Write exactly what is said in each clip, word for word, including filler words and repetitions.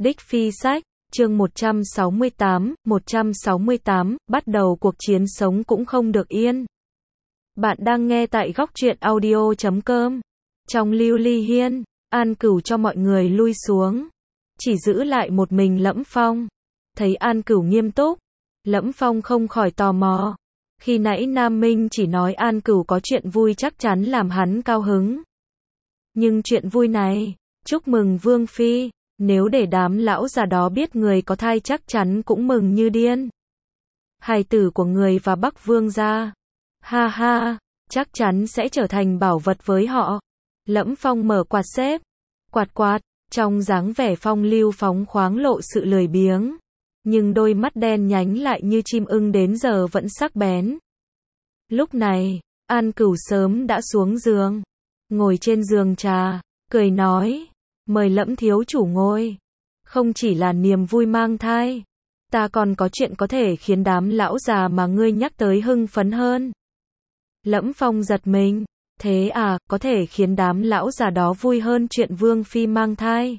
Đích Phi Sách, chương một trăm sáu mươi tám, một trăm sáu mươi tám, bắt đầu cuộc chiến sống cũng không được yên. Bạn đang nghe tại góc truyện audio chấm com. Trong Lưu Ly Hiên, An Cửu cho mọi người lui xuống, chỉ giữ lại một mình Lẫm Phong. Thấy An Cửu nghiêm túc, Lẫm Phong không khỏi tò mò. Khi nãy Nam Minh chỉ nói An Cửu có chuyện vui chắc chắn làm hắn cao hứng. Nhưng chuyện vui này, chúc mừng Vương Phi, nếu để đám lão già đó biết người có thai chắc chắn cũng mừng như điên. Hài tử của người và Bắc Vương gia, ha ha, chắc chắn sẽ trở thành bảo vật với họ. Lẫm Phong mở quạt xếp, quạt quạt, trong dáng vẻ phong lưu phóng khoáng lộ sự lười biếng. Nhưng đôi mắt đen nhánh lại như chim ưng đến giờ vẫn sắc bén. Lúc này, An Cửu sớm đã xuống giường, ngồi trên giường trà, cười nói, mời Lẫm thiếu chủ ngồi. Không chỉ là niềm vui mang thai, ta còn có chuyện có thể khiến đám lão già mà ngươi nhắc tới hưng phấn hơn. Lẫm Phong giật mình, thế à, có thể khiến đám lão già đó vui hơn chuyện Vương Phi mang thai.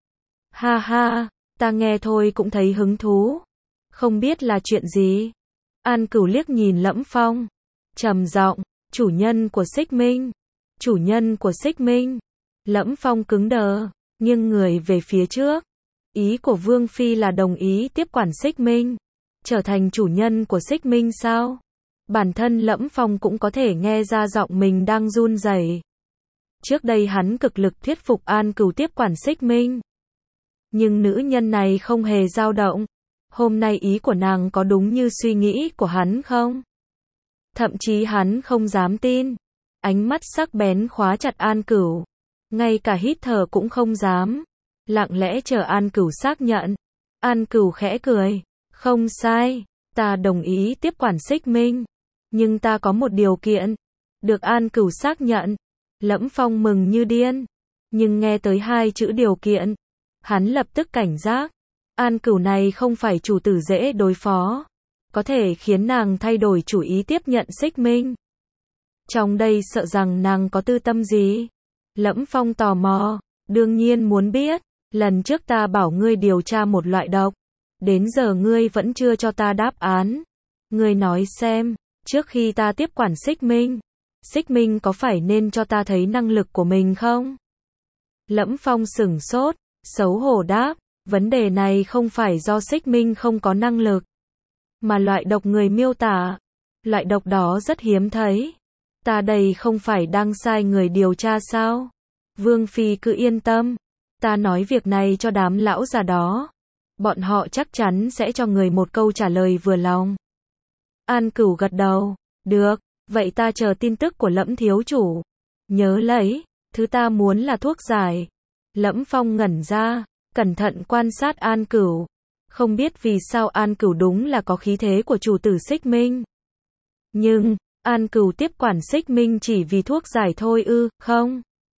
Ha ha, ta nghe thôi cũng thấy hứng thú. Không biết là chuyện gì? An Cửu liếc nhìn Lẫm Phong, trầm giọng, chủ nhân của Xích Minh. Chủ nhân của Xích Minh. Lẫm Phong cứng đờ, nghiêng người về phía trước. Ý của Vương Phi là đồng ý tiếp quản Xích Minh, trở thành chủ nhân của Xích Minh sao? Bản thân Lẫm Phong cũng có thể nghe ra giọng mình đang run rẩy. Trước đây hắn cực lực thuyết phục An Cửu tiếp quản Xích Minh. Nhưng nữ nhân này không hề dao động. Hôm nay ý của nàng có đúng như suy nghĩ của hắn không? Thậm chí hắn không dám tin. Ánh mắt sắc bén khóa chặt An Cửu. Ngay cả hít thở cũng không dám. Lặng lẽ chờ An Cửu xác nhận. An Cửu khẽ cười. Không sai, ta đồng ý tiếp quản Xích Minh. Nhưng ta có một điều kiện. Được An Cửu xác nhận. Lẫm Phong mừng như điên. Nhưng nghe tới hai chữ điều kiện, hắn lập tức cảnh giác. An Cửu này không phải chủ tử dễ đối phó. Có thể khiến nàng thay đổi chủ ý tiếp nhận Xích Minh. Trong đây sợ rằng nàng có tư tâm gì? Lẫm Phong tò mò, đương nhiên muốn biết. Lần trước ta bảo ngươi điều tra một loại độc, đến giờ ngươi vẫn chưa cho ta đáp án. Ngươi nói xem, trước khi ta tiếp quản Xích Minh, Xích Minh có phải nên cho ta thấy năng lực của mình không? Lẫm Phong sửng sốt, xấu hổ đáp, vấn đề này không phải do Xích Minh không có năng lực, mà loại độc người miêu tả, loại độc đó rất hiếm thấy. Ta đây không phải đang sai người điều tra sao? Vương Phi cứ yên tâm, ta nói việc này cho đám lão già đó. Bọn họ chắc chắn sẽ cho người một câu trả lời vừa lòng. An Cửu gật đầu, được, vậy ta chờ tin tức của Lẫm thiếu chủ. Nhớ lấy, thứ ta muốn là thuốc giải. Lẫm Phong ngẩn ra, cẩn thận quan sát An Cửu. Không biết vì sao An Cửu đúng là có khí thế của chủ tử Xích Minh. Nhưng, An Cửu tiếp quản Xích Minh chỉ vì thuốc giải thôi ư, không?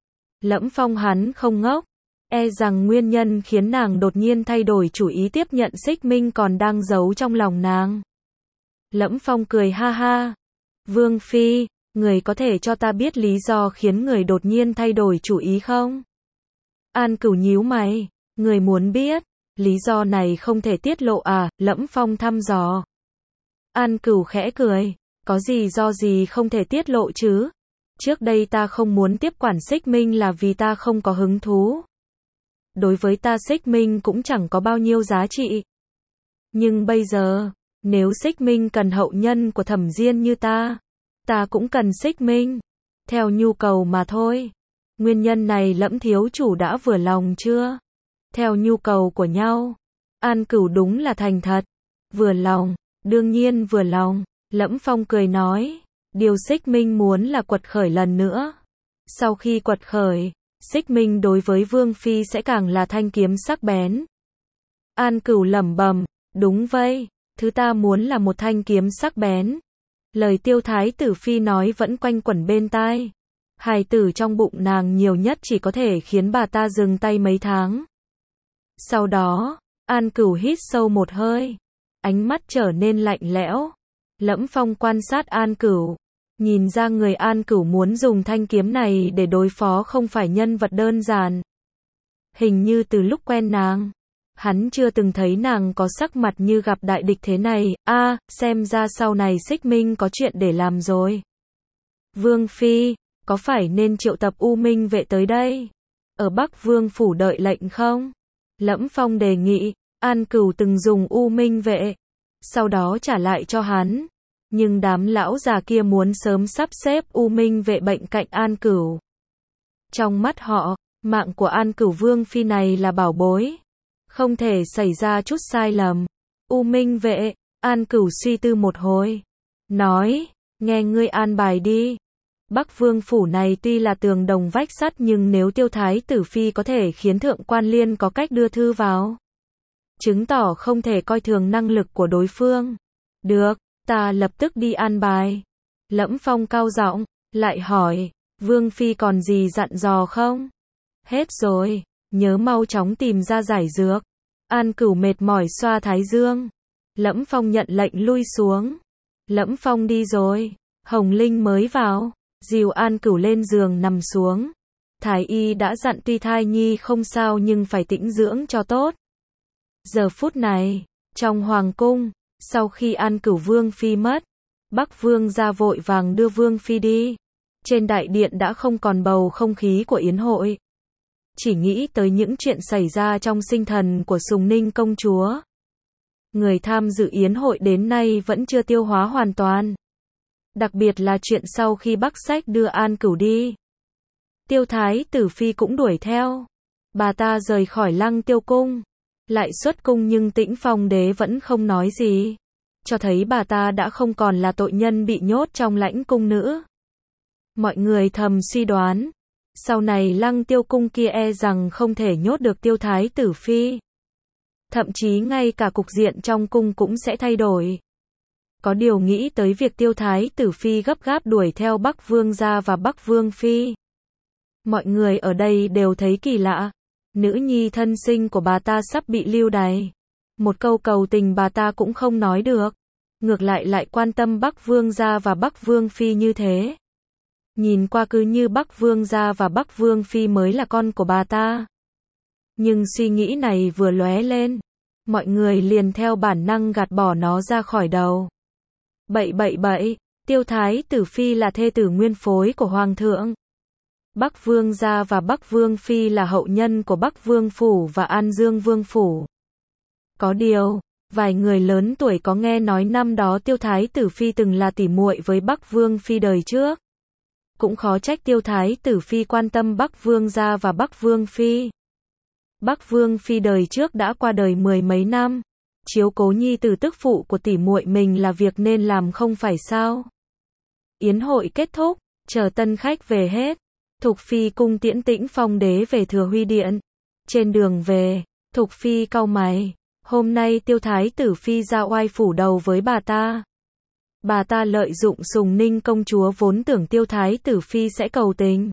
Lẫm Phong hắn không ngốc. E rằng nguyên nhân khiến nàng đột nhiên thay đổi chủ ý tiếp nhận Xích Minh còn đang giấu trong lòng nàng. Lẫm Phong cười ha ha. Vương Phi, người có thể cho ta biết lý do khiến người đột nhiên thay đổi chủ ý không? An Cửu nhíu mày. Người muốn biết, lý do này không thể tiết lộ à? Lẫm Phong thăm dò. An Cửu khẽ cười. Có gì do gì không thể tiết lộ chứ? Trước đây ta không muốn tiếp quản Xích Minh là vì ta không có hứng thú. Đối với ta Xích Minh cũng chẳng có bao nhiêu giá trị. Nhưng bây giờ, nếu Xích Minh cần hậu nhân của Thẩm Diên như ta, ta cũng cần Xích Minh. Theo nhu cầu mà thôi. Nguyên nhân này Lẫm thiếu chủ đã vừa lòng chưa? Theo nhu cầu của nhau. An Cửu đúng là thành thật. Vừa lòng, đương nhiên vừa lòng. Lẫm Phong cười nói, điều Xích Minh muốn là quật khởi lần nữa. Sau khi quật khởi, Xích Minh đối với Vương Phi sẽ càng là thanh kiếm sắc bén. An Cửu lẩm bẩm, đúng vậy, thứ ta muốn là một thanh kiếm sắc bén. Lời Tiêu Thái tử Phi nói vẫn quanh quẩn bên tai. Hài tử trong bụng nàng nhiều nhất chỉ có thể khiến bà ta dừng tay mấy tháng. Sau đó, An Cửu hít sâu một hơi, ánh mắt trở nên lạnh lẽo. Lẫm Phong quan sát An Cửu, nhìn ra người An Cửu muốn dùng thanh kiếm này để đối phó không phải nhân vật đơn giản. Hình như từ lúc quen nàng, Hắn chưa từng thấy nàng có sắc mặt như gặp đại địch thế này, a, à, xem ra sau này Xích Minh có chuyện để làm rồi. Vương Phi, có phải nên triệu tập U Minh vệ tới đây? Ở Bắc Vương phủ đợi lệnh không? Lẫm Phong đề nghị, An Cửu từng dùng U Minh vệ, sau đó trả lại cho hắn. Nhưng đám lão già kia muốn sớm sắp xếp U Minh vệ bệnh cạnh An Cửu. Trong mắt họ, mạng của An Cửu Vương Phi này là bảo bối. Không thể xảy ra chút sai lầm. U Minh vệ, An Cửu suy tư một hồi. Nói, nghe ngươi an bài đi. Bắc Vương phủ này tuy là tường đồng vách sắt nhưng nếu Tiêu Thái tử Phi có thể khiến thượng quan liên có cách đưa thư vào, chứng tỏ không thể coi thường năng lực của đối phương. Được, ta lập tức đi an bài. Lẫm Phong cao giọng, lại hỏi, Vương Phi còn gì dặn dò không? Hết rồi, nhớ mau chóng tìm ra giải dược. An Cửu mệt mỏi xoa thái dương. Lẫm Phong nhận lệnh lui xuống. Lẫm Phong đi rồi, Hồng Linh mới vào, dìu An Cửu lên giường nằm xuống. Thái y đã dặn tuy thai nhi không sao nhưng phải tĩnh dưỡng cho tốt. Giờ phút này, trong hoàng cung, sau khi An Cửu Vương Phi mất, Bắc Vương ra vội vàng đưa Vương Phi đi. Trên đại điện đã không còn bầu không khí của yến hội. Chỉ nghĩ tới những chuyện xảy ra trong sinh thần của Sùng Ninh công chúa. Người tham dự yến hội đến nay vẫn chưa tiêu hóa hoàn toàn. Đặc biệt là chuyện sau khi Bắc Sách đưa An Cửu đi. Tiêu Thái tử Phi cũng đuổi theo. Bà ta rời khỏi Lăng Tiêu cung, lại xuất cung nhưng Tĩnh Phong đế vẫn không nói gì. Cho thấy bà ta đã không còn là tội nhân bị nhốt trong lãnh cung nữa. Mọi người thầm suy đoán, sau này Lăng Tiêu cung kia e rằng không thể nhốt được Tiêu Thái tử Phi. Thậm chí ngay cả cục diện trong cung cũng sẽ thay đổi. Có điều nghĩ tới việc Tiêu Thái tử Phi gấp gáp đuổi theo Bắc Vương gia và Bắc Vương Phi. Mọi người ở đây đều thấy kỳ lạ. Nữ nhi thân sinh của bà ta sắp bị lưu đày. Một câu cầu tình bà ta cũng không nói được. Ngược lại lại quan tâm Bắc Vương gia và Bắc Vương Phi như thế. Nhìn qua cứ như Bắc Vương gia và Bắc Vương Phi mới là con của bà ta. Nhưng suy nghĩ này vừa lóe lên, mọi người liền theo bản năng gạt bỏ nó ra khỏi đầu. Bậy bậy bậy, Tiêu Thái tử Phi là thê tử nguyên phối của Hoàng thượng. Bắc Vương gia và Bắc Vương Phi là hậu nhân của Bắc Vương Phủ và An Dương Vương Phủ. Có điều, vài người lớn tuổi có nghe nói năm đó Tiêu Thái tử Phi từng là tỉ muội với Bắc Vương Phi đời trước. Cũng khó trách Tiêu Thái tử Phi quan tâm Bắc Vương gia và Bắc Vương Phi. Bắc Vương Phi đời trước đã qua đời mười mấy năm. Chiếu cố nhi tử tức phụ của tỷ muội mình là việc nên làm không phải sao. Yến hội kết thúc, chờ tân khách về hết. Thục Phi cung tiễn Tĩnh Phong đế về Thừa Huy điện. Trên đường về, Thục Phi cau mày. Hôm nay Tiêu Thái tử Phi ra oai phủ đầu với bà ta. Bà ta lợi dụng Sùng Ninh công chúa vốn tưởng Tiêu Thái tử Phi sẽ cầu tình.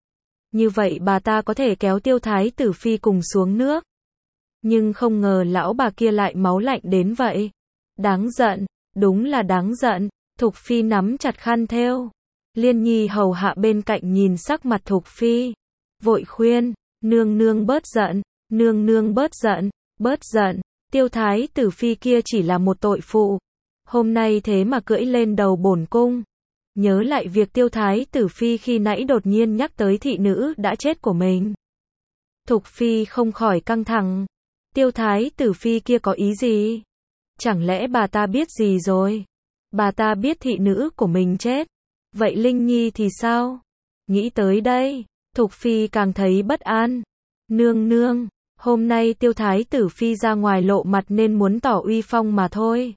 Như vậy bà ta có thể kéo Tiêu Thái tử Phi cùng xuống nước. Nhưng không ngờ lão bà kia lại máu lạnh đến vậy. Đáng giận, đúng là đáng giận. Thục Phi nắm chặt khăn thêu. Liên Nhi hầu hạ bên cạnh nhìn sắc mặt Thục Phi. Vội khuyên, nương nương bớt giận, nương nương bớt giận, bớt giận. Tiêu Thái tử Phi kia chỉ là một tội phụ. Hôm nay thế mà cưỡi lên đầu bổn cung. Nhớ lại việc Tiêu Thái tử Phi khi nãy đột nhiên nhắc tới thị nữ đã chết của mình. Thục Phi không khỏi căng thẳng. Tiêu Thái tử Phi kia có ý gì? Chẳng lẽ bà ta biết gì rồi? Bà ta biết thị nữ của mình chết. Vậy Linh Nhi thì sao? Nghĩ tới đây, Thục Phi càng thấy bất an. Nương nương, hôm nay Tiêu Thái tử Phi ra ngoài lộ mặt nên muốn tỏ uy phong mà thôi.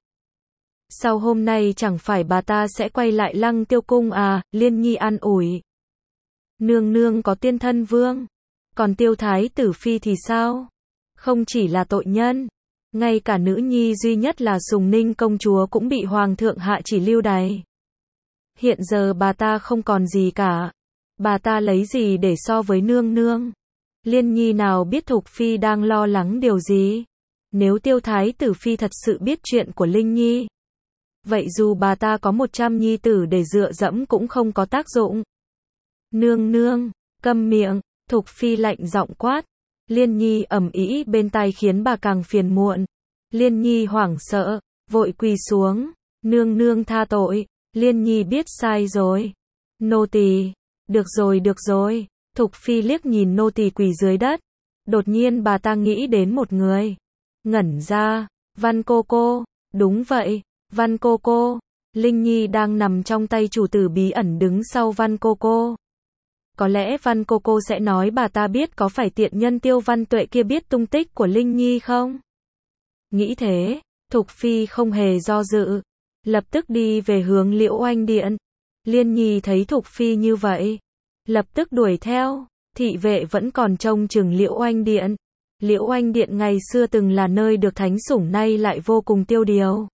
Sau hôm nay chẳng phải bà ta sẽ quay lại Lăng Tiêu cung à? Liên Nhi an ủi. Nương nương có tiên thân vương. Còn Tiêu Thái tử Phi thì sao? Không chỉ là tội nhân, ngay cả nữ nhi duy nhất là Sùng Ninh công chúa cũng bị Hoàng thượng hạ chỉ lưu đày. Hiện giờ bà ta không còn gì cả. Bà ta lấy gì để so với nương nương? Liên Nhi nào biết Thục Phi đang lo lắng điều gì? Nếu Tiêu Thái tử Phi thật sự biết chuyện của Linh Nhi, vậy dù bà ta có một trăm nhi tử để dựa dẫm cũng không có tác dụng. Nương nương, câm miệng, Thục Phi lạnh giọng quát. Liên Nhi ầm ĩ bên tai khiến bà càng phiền muộn. Liên Nhi hoảng sợ, vội quỳ xuống, nương nương tha tội, Liên Nhi biết sai rồi. Nô tỳ, được rồi được rồi, Thục Phi liếc nhìn nô tỳ quỳ dưới đất. Đột nhiên bà ta nghĩ đến một người. Ngẩn ra, Văn cô cô, đúng vậy, Văn cô cô. Linh Nhi đang nằm trong tay chủ tử bí ẩn đứng sau Văn cô cô. Có lẽ Văn cô cô sẽ nói bà ta biết có phải tiện nhân Tiêu Văn Tuệ kia biết tung tích của Linh Nhi không? Nghĩ thế, Thục Phi không hề do dự, lập tức đi về hướng Liễu Oanh Điện. Liên Nhi thấy Thục Phi như vậy, lập tức đuổi theo. Thị vệ vẫn còn trông chừng Liễu Oanh Điện. Liễu Oanh Điện ngày xưa từng là nơi được thánh sủng, nay lại vô cùng tiêu điều.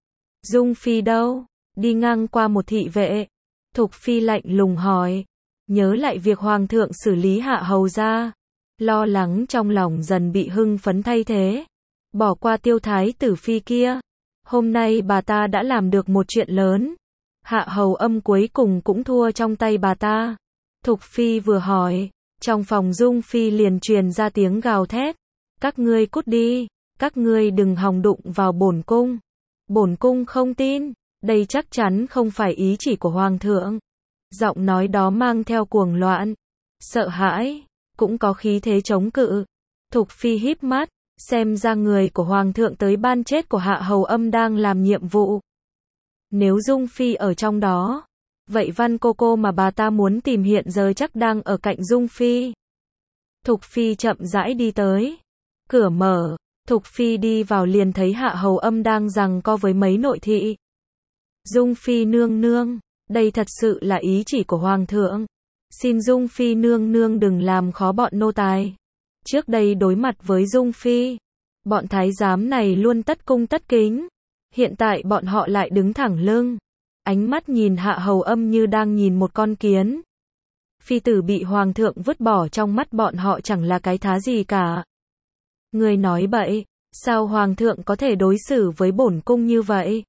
Dung Phi đâu? Đi ngang qua một thị vệ, Thục Phi lạnh lùng hỏi. Nhớ lại việc Hoàng thượng xử lý Hạ Hầu ra, lo lắng trong lòng dần bị hưng phấn thay thế. Bỏ qua Tiêu Thái tử Phi kia. Hôm nay bà ta đã làm được một chuyện lớn. Hạ Hầu Âm cuối cùng cũng thua trong tay bà ta. Thục Phi vừa hỏi, trong phòng Dung Phi liền truyền ra tiếng gào thét. Các ngươi cút đi, các ngươi đừng hòng đụng vào bổn cung. Bổn cung không tin, đây chắc chắn không phải ý chỉ của Hoàng thượng. Giọng nói đó mang theo cuồng loạn, sợ hãi, cũng có khí thế chống cự. Thục Phi híp mắt, xem ra người của Hoàng thượng tới ban chết của Hạ Hầu Âm đang làm nhiệm vụ. Nếu Dung Phi ở trong đó, vậy Văn cô cô mà bà ta muốn tìm hiện giờ chắc đang ở cạnh Dung Phi. Thục Phi chậm rãi đi tới. Cửa mở, Thục Phi đi vào liền thấy Hạ Hầu Âm đang giằng co với mấy nội thị. Dung Phi nương nương, đây thật sự là ý chỉ của Hoàng thượng. Xin Dung Phi nương nương đừng làm khó bọn nô tài. Trước đây đối mặt với Dung Phi, bọn thái giám này luôn tất cung tất kính. Hiện tại bọn họ lại đứng thẳng lưng. Ánh mắt nhìn Hạ Hầu Âm như đang nhìn một con kiến. Phi tử bị Hoàng thượng vứt bỏ trong mắt bọn họ chẳng là cái thá gì cả. Người nói bậy, sao Hoàng thượng có thể đối xử với bổn cung như vậy?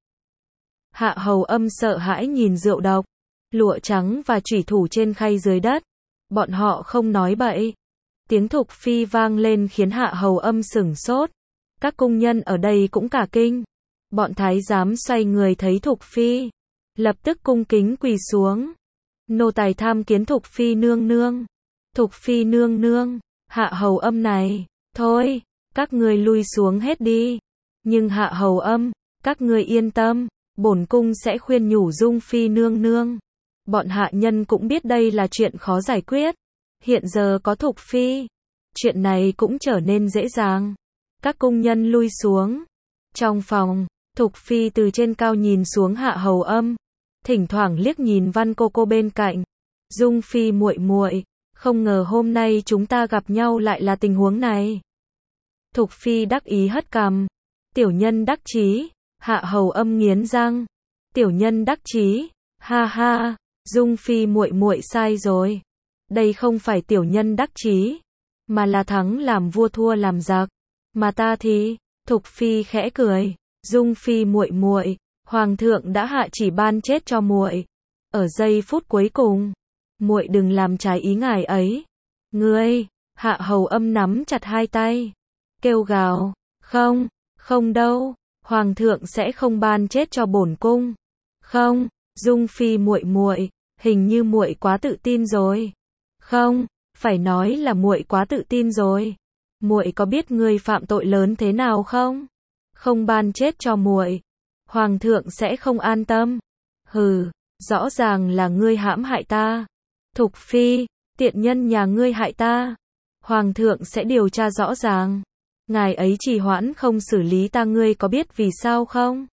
Hạ Hầu Âm sợ hãi nhìn rượu độc, lụa trắng và chủy thủ trên khay dưới đất. Bọn họ không nói bậy. Tiếng Thục Phi vang lên khiến Hạ Hầu Âm sửng sốt. Các cung nhân ở đây cũng cả kinh. Bọn thái giám xoay người thấy Thục Phi, lập tức cung kính quỳ xuống. Nô tài tham kiến Thục Phi nương nương. Thục Phi nương nương, Hạ Hầu Âm này, thôi, các ngươi lui xuống hết đi. Nhưng Hạ Hầu Âm, các ngươi yên tâm, bổn cung sẽ khuyên nhủ Dung Phi nương nương. Bọn hạ nhân cũng biết đây là chuyện khó giải quyết. Hiện giờ có Thục Phi, chuyện này cũng trở nên dễ dàng. Các cung nhân lui xuống. Trong phòng, Thục Phi từ trên cao nhìn xuống Hạ Hầu Âm, thỉnh thoảng liếc nhìn Văn cô cô bên cạnh. Dung Phi muội muội, không ngờ hôm nay chúng ta gặp nhau lại là tình huống này. Thục Phi đắc ý hất cằm. Tiểu nhân đắc chí. Hạ Hầu Âm nghiến răng. Tiểu nhân đắc chí, ha ha. Dung Phi muội muội sai rồi. Đây không phải tiểu nhân đắc chí, mà là thắng làm vua thua làm giặc. Mà ta thì, Thục Phi khẽ cười. Dung Phi muội muội, Hoàng thượng đã hạ chỉ ban chết cho muội. Ở giây phút cuối cùng, muội đừng làm trái ý ngài ấy. Ngươi, Hạ Hầu Âm nắm chặt hai tay, kêu gào, không, không đâu, Hoàng thượng sẽ không ban chết cho bổn cung. Không, Dung Phi muội muội, hình như muội quá tự tin rồi. Không, phải nói là muội quá tự tin rồi. Muội có biết ngươi phạm tội lớn thế nào không? Không ban chết cho muội, Hoàng thượng sẽ không an tâm. Hừ, rõ ràng là ngươi hãm hại ta. Thục Phi, tiện nhân nhà ngươi hại ta. Hoàng thượng sẽ điều tra rõ ràng. Ngài ấy trì hoãn không xử lý ta, ngươi có biết vì sao không?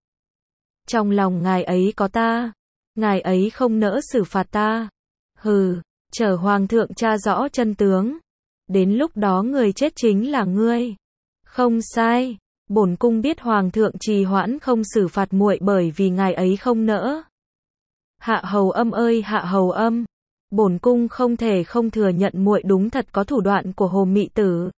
Trong lòng ngài ấy có ta. Ngài ấy không nỡ xử phạt ta. Hừ, chờ Hoàng thượng tra rõ chân tướng. Đến lúc đó người chết chính là ngươi. Không sai. Bổn cung biết Hoàng thượng trì hoãn không xử phạt muội bởi vì ngài ấy không nỡ. Hạ Hầu Âm ơi Hạ Hầu Âm, bổn cung không thể không thừa nhận muội đúng thật có thủ đoạn của Hồ Mị Tử.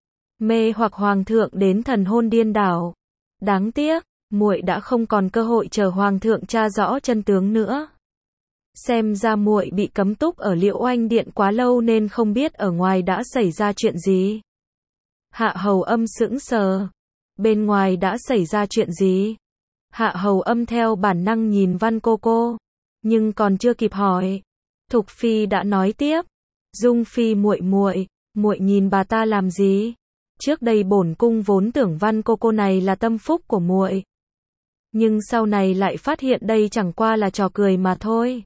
Mê hoặc Hoàng thượng đến thần hồn điên đảo. Đáng tiếc, muội đã không còn cơ hội chờ Hoàng thượng tra rõ chân tướng nữa. Xem ra muội bị cấm túc ở Liễu Oanh Điện quá lâu nên không biết ở ngoài đã xảy ra chuyện gì. Hạ Hầu Âm sững sờ. Bên ngoài đã xảy ra chuyện gì? Hạ Hầu Âm theo bản năng nhìn Văn cô cô, nhưng còn chưa kịp hỏi, Thục Phi đã nói tiếp. Dung Phi muội muội, muội nhìn bà ta làm gì? Trước đây bổn cung vốn tưởng Văn cô cô này là tâm phúc của muội, nhưng sau này lại phát hiện đây chẳng qua là trò cười mà thôi.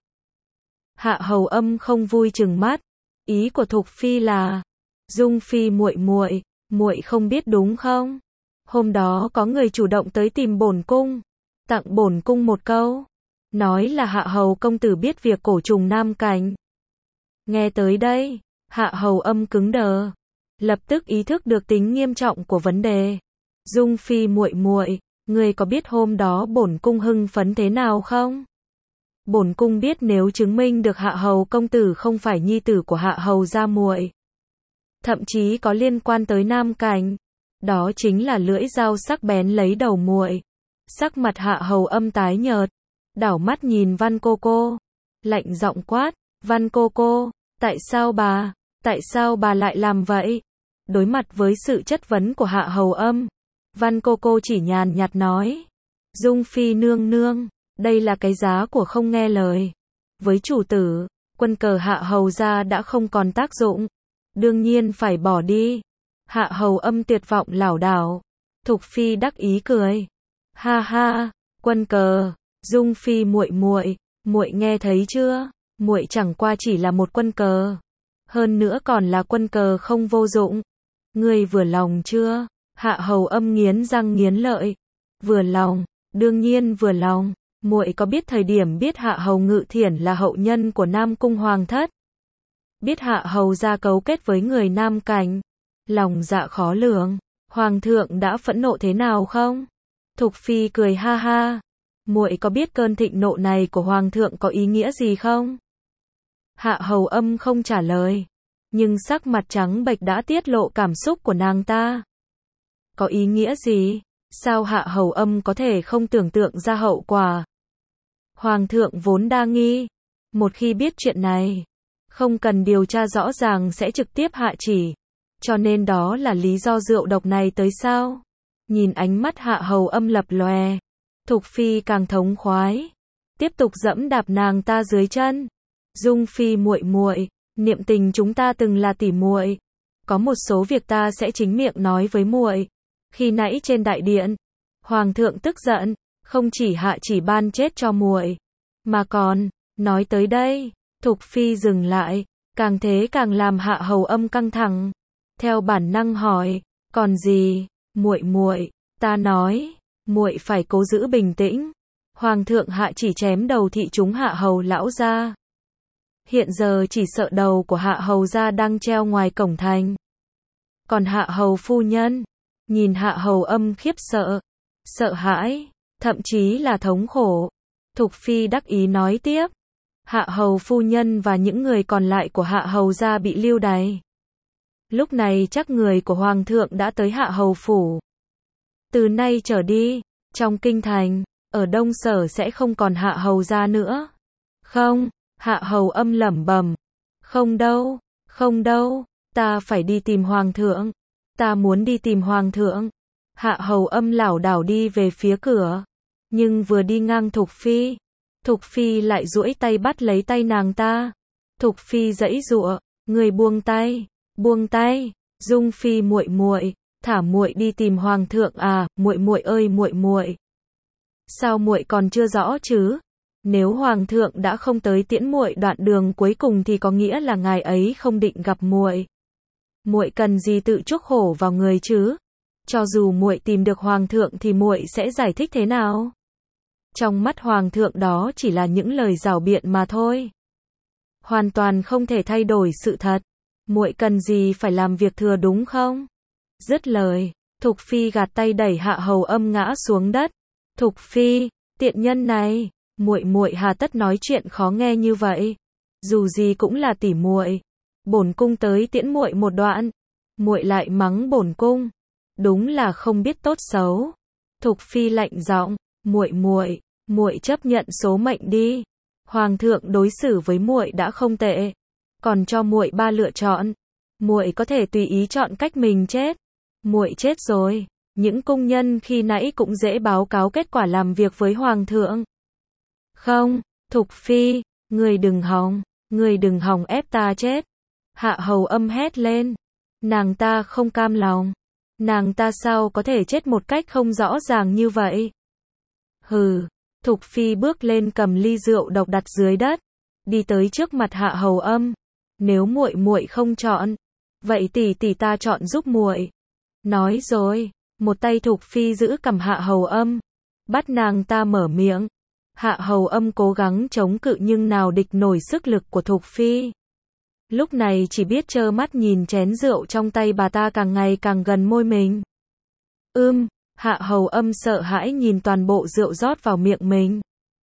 Hạ Hầu Âm không vui trừng mắt, ý của Thục Phi là, Dung Phi muội muội, muội không biết đúng không? Hôm đó có người chủ động tới tìm bổn cung, tặng bổn cung một câu, nói là Hạ Hầu công tử biết việc cổ trùng Nam Cảnh. Nghe tới đây, Hạ Hầu Âm cứng đờ, lập tức ý thức được tính nghiêm trọng của vấn đề. Dung Phi muội muội, ngươi có biết hôm đó bổn cung hưng phấn thế nào không? Bổn cung biết nếu chứng minh được Hạ Hầu công tử không phải nhi tử của Hạ Hầu gia muội, thậm chí có liên quan tới Nam Cảnh, đó chính là lưỡi dao sắc bén lấy đầu muội. Sắc mặt Hạ Hầu Âm tái nhợt, đảo mắt nhìn Văn cô cô, lạnh giọng quát, Văn cô cô, tại sao bà, tại sao bà lại làm vậy? Đối mặt với sự chất vấn của Hạ Hầu Âm, Văn cô cô chỉ nhàn nhạt nói, Dung Phi nương nương, đây là cái giá của không nghe lời. Với chủ tử, quân cờ Hạ Hầu gia đã không còn tác dụng, đương nhiên phải bỏ đi. Hạ Hầu Âm tuyệt vọng lảo đảo. Thục Phi đắc ý cười, ha ha, quân cờ, Dung Phi muội muội, muội nghe thấy chưa? Muội chẳng qua chỉ là một quân cờ, hơn nữa còn là quân cờ không vô dụng. Ngươi vừa lòng chưa? Hạ Hầu Âm nghiến răng nghiến lợi, vừa lòng, đương nhiên vừa lòng. Muội có biết thời điểm biết Hạ Hầu Ngự Thiển là hậu nhân của Nam Cung Hoàng thất, biết Hạ Hầu gia cấu kết với người Nam Cảnh, lòng dạ khó lường, Hoàng thượng đã phẫn nộ thế nào không? Thục Phi cười ha ha, muội có biết cơn thịnh nộ này của Hoàng thượng có ý nghĩa gì không? Hạ Hầu Âm không trả lời, nhưng sắc mặt trắng bệch đã tiết lộ cảm xúc của nàng ta. Có ý nghĩa gì? Sao Hạ Hầu Âm có thể không tưởng tượng ra hậu quả? Hoàng thượng vốn đa nghi, một khi biết chuyện này, không cần điều tra rõ ràng sẽ trực tiếp hạ chỉ, cho nên đó là lý do rượu độc này tới sao? Nhìn ánh mắt Hạ Hầu Âm lập lòe, Thục Phi càng thống khoái, tiếp tục dẫm đạp nàng ta dưới chân. Dung Phi muội muội, niệm tình chúng ta từng là tỉ muội, có một số việc ta sẽ chính miệng nói với muội. Khi nãy trên đại điện, Hoàng thượng tức giận, không chỉ hạ chỉ ban chết cho muội, mà còn, nói tới đây, Thục Phi dừng lại, càng thế càng làm Hạ Hầu Âm căng thẳng. Theo bản năng hỏi, còn gì? Muội muội, ta nói, muội phải cố giữ bình tĩnh. Hoàng thượng hạ chỉ chém đầu thị chúng Hạ Hầu lão gia. Hiện giờ chỉ sợ đầu của Hạ Hầu gia đang treo ngoài cổng thành. Còn Hạ Hầu phu nhân, nhìn Hạ Hầu Âm khiếp sợ, sợ hãi, thậm chí là thống khổ. Thục Phi đắc ý nói tiếp, Hạ Hầu phu nhân và những người còn lại của Hạ Hầu gia bị lưu đày. Lúc này chắc người của Hoàng thượng đã tới Hạ Hầu phủ. Từ nay trở đi, trong kinh thành, ở Đông Sở sẽ không còn Hạ Hầu gia nữa. Không, Hạ Hầu Âm lẩm bẩm, không đâu, không đâu, ta phải đi tìm Hoàng thượng, ta muốn đi tìm Hoàng thượng. Hạ Hầu Âm lảo đảo đi về phía cửa, nhưng vừa đi ngang Thục Phi, Thục Phi lại duỗi tay bắt lấy tay nàng ta. Thục Phi giãy giụa, người buông tay, buông tay. Dung Phi muội muội, thả muội đi tìm Hoàng thượng à? Muội muội ơi muội muội, sao muội còn chưa rõ chứ? Nếu Hoàng thượng đã không tới tiễn muội đoạn đường cuối cùng thì có nghĩa là ngài ấy không định gặp muội. Muội cần gì tự chuốc khổ vào người chứ? Cho dù muội tìm được Hoàng thượng thì muội sẽ giải thích thế nào? Trong mắt Hoàng thượng đó chỉ là những lời giảo biện mà thôi, hoàn toàn không thể thay đổi sự thật. Muội cần gì phải làm việc thừa đúng không? Dứt lời, Thục Phi gạt tay đẩy Hạ Hầu Âm ngã xuống đất. Thục Phi, tiện nhân này, muội muội hà tất nói chuyện khó nghe như vậy? Dù gì cũng là tỉ muội, bổn cung tới tiễn muội một đoạn, muội lại mắng bổn cung, đúng là không biết tốt xấu. Thục Phi lạnh giọng, muội muội, muội chấp nhận số mệnh đi. Hoàng thượng đối xử với muội đã không tệ, còn cho muội ba lựa chọn, muội có thể tùy ý chọn cách mình chết, Muội chết rồi. Những công nhân khi nãy cũng dễ báo cáo kết quả làm việc với Hoàng thượng. Không, Thục Phi, người đừng hòng, người đừng hòng ép ta chết. Hạ Hầu Âm hét lên. Nàng ta không cam lòng. Nàng ta sao có thể chết một cách không rõ ràng như vậy? Hừ, Thục Phi bước lên cầm ly rượu độc đặt dưới đất, đi tới trước mặt Hạ Hầu Âm. Nếu muội muội không chọn, vậy tỷ tỷ ta chọn giúp muội. Nói rồi, một tay Thục Phi giữ cầm Hạ Hầu Âm, bắt nàng ta mở miệng. Hạ Hầu Âm cố gắng chống cự nhưng nào địch nổi sức lực của Thục Phi. Lúc này chỉ biết trơ mắt nhìn chén rượu trong tay bà ta càng ngày càng gần môi mình. Ưm, Hạ Hầu Âm sợ hãi nhìn toàn bộ rượu rót vào miệng mình.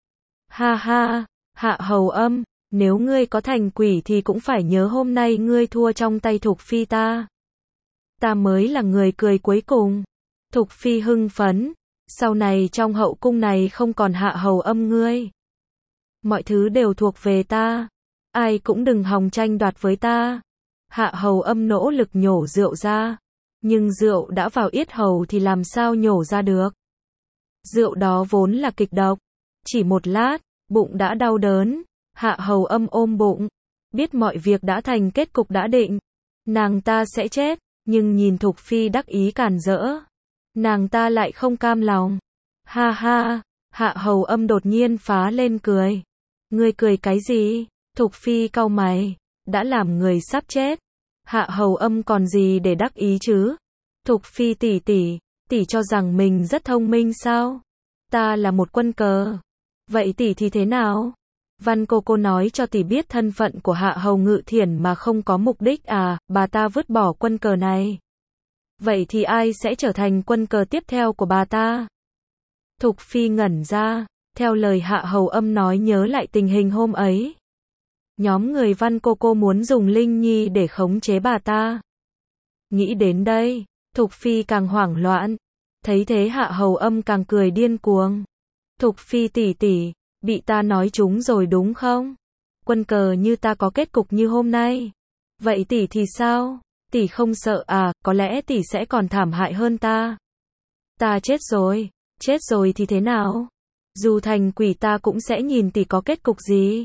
Ha ha, Hạ Hầu Âm, nếu ngươi có thành quỷ thì cũng phải nhớ hôm nay ngươi thua trong tay Thục Phi ta. Ta mới là người cười cuối cùng. Thục Phi hưng phấn, sau này trong hậu cung này không còn Hạ Hầu Âm ngươi. Mọi thứ đều thuộc về ta. Ai cũng đừng hòng tranh đoạt với ta. Hạ Hầu Âm nỗ lực nhổ rượu ra. Nhưng rượu đã vào yết hầu thì làm sao nhổ ra được. Rượu đó vốn là kịch độc. Chỉ một lát, bụng đã đau đớn. Hạ Hầu Âm ôm bụng. Biết mọi việc đã thành kết cục đã định. Nàng ta sẽ chết. Nhưng nhìn Thục Phi đắc ý cản rỡ. Nàng ta lại không cam lòng. Ha ha, Hạ Hầu Âm đột nhiên phá lên cười. Ngươi cười cái gì? Thục Phi cau mày. Đã làm người sắp chết. Hạ Hầu Âm còn gì để đắc ý chứ? Thục Phi tỷ tỷ, tỷ cho rằng mình rất thông minh sao? Ta là một quân cờ. Vậy tỷ thì thế nào? Văn cô cô nói cho tỷ biết thân phận của Hạ Hầu Ngự Thiển mà không có mục đích à, bà ta vứt bỏ quân cờ này. Vậy thì ai sẽ trở thành quân cờ tiếp theo của bà ta? Thục Phi ngẩn ra, theo lời Hạ Hầu Âm nói nhớ lại tình hình hôm ấy. Nhóm người Văn cô cô muốn dùng Linh Nhi để khống chế bà ta. Nghĩ đến đây, Thục Phi càng hoảng loạn. Thấy thế Hạ Hầu Âm càng cười điên cuồng. Thục Phi tỷ tỷ, bị ta nói trúng rồi đúng không? Quân cờ như ta có kết cục như hôm nay. Vậy tỷ thì sao? Tỷ không sợ à, có lẽ tỷ sẽ còn thảm hại hơn ta. Ta chết rồi, chết rồi thì thế nào? Dù thành quỷ ta cũng sẽ nhìn tỷ có kết cục gì.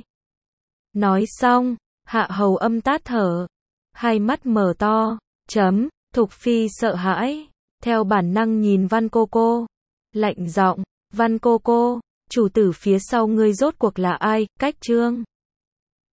Nói xong, Hạ Hầu Âm tát thở. Hai mắt mở to, chấm, Thục Phi sợ hãi. Theo bản năng nhìn Văn cô cô. Lạnh giọng, Văn cô cô, chủ tử phía sau ngươi rốt cuộc là ai? Cách Trương.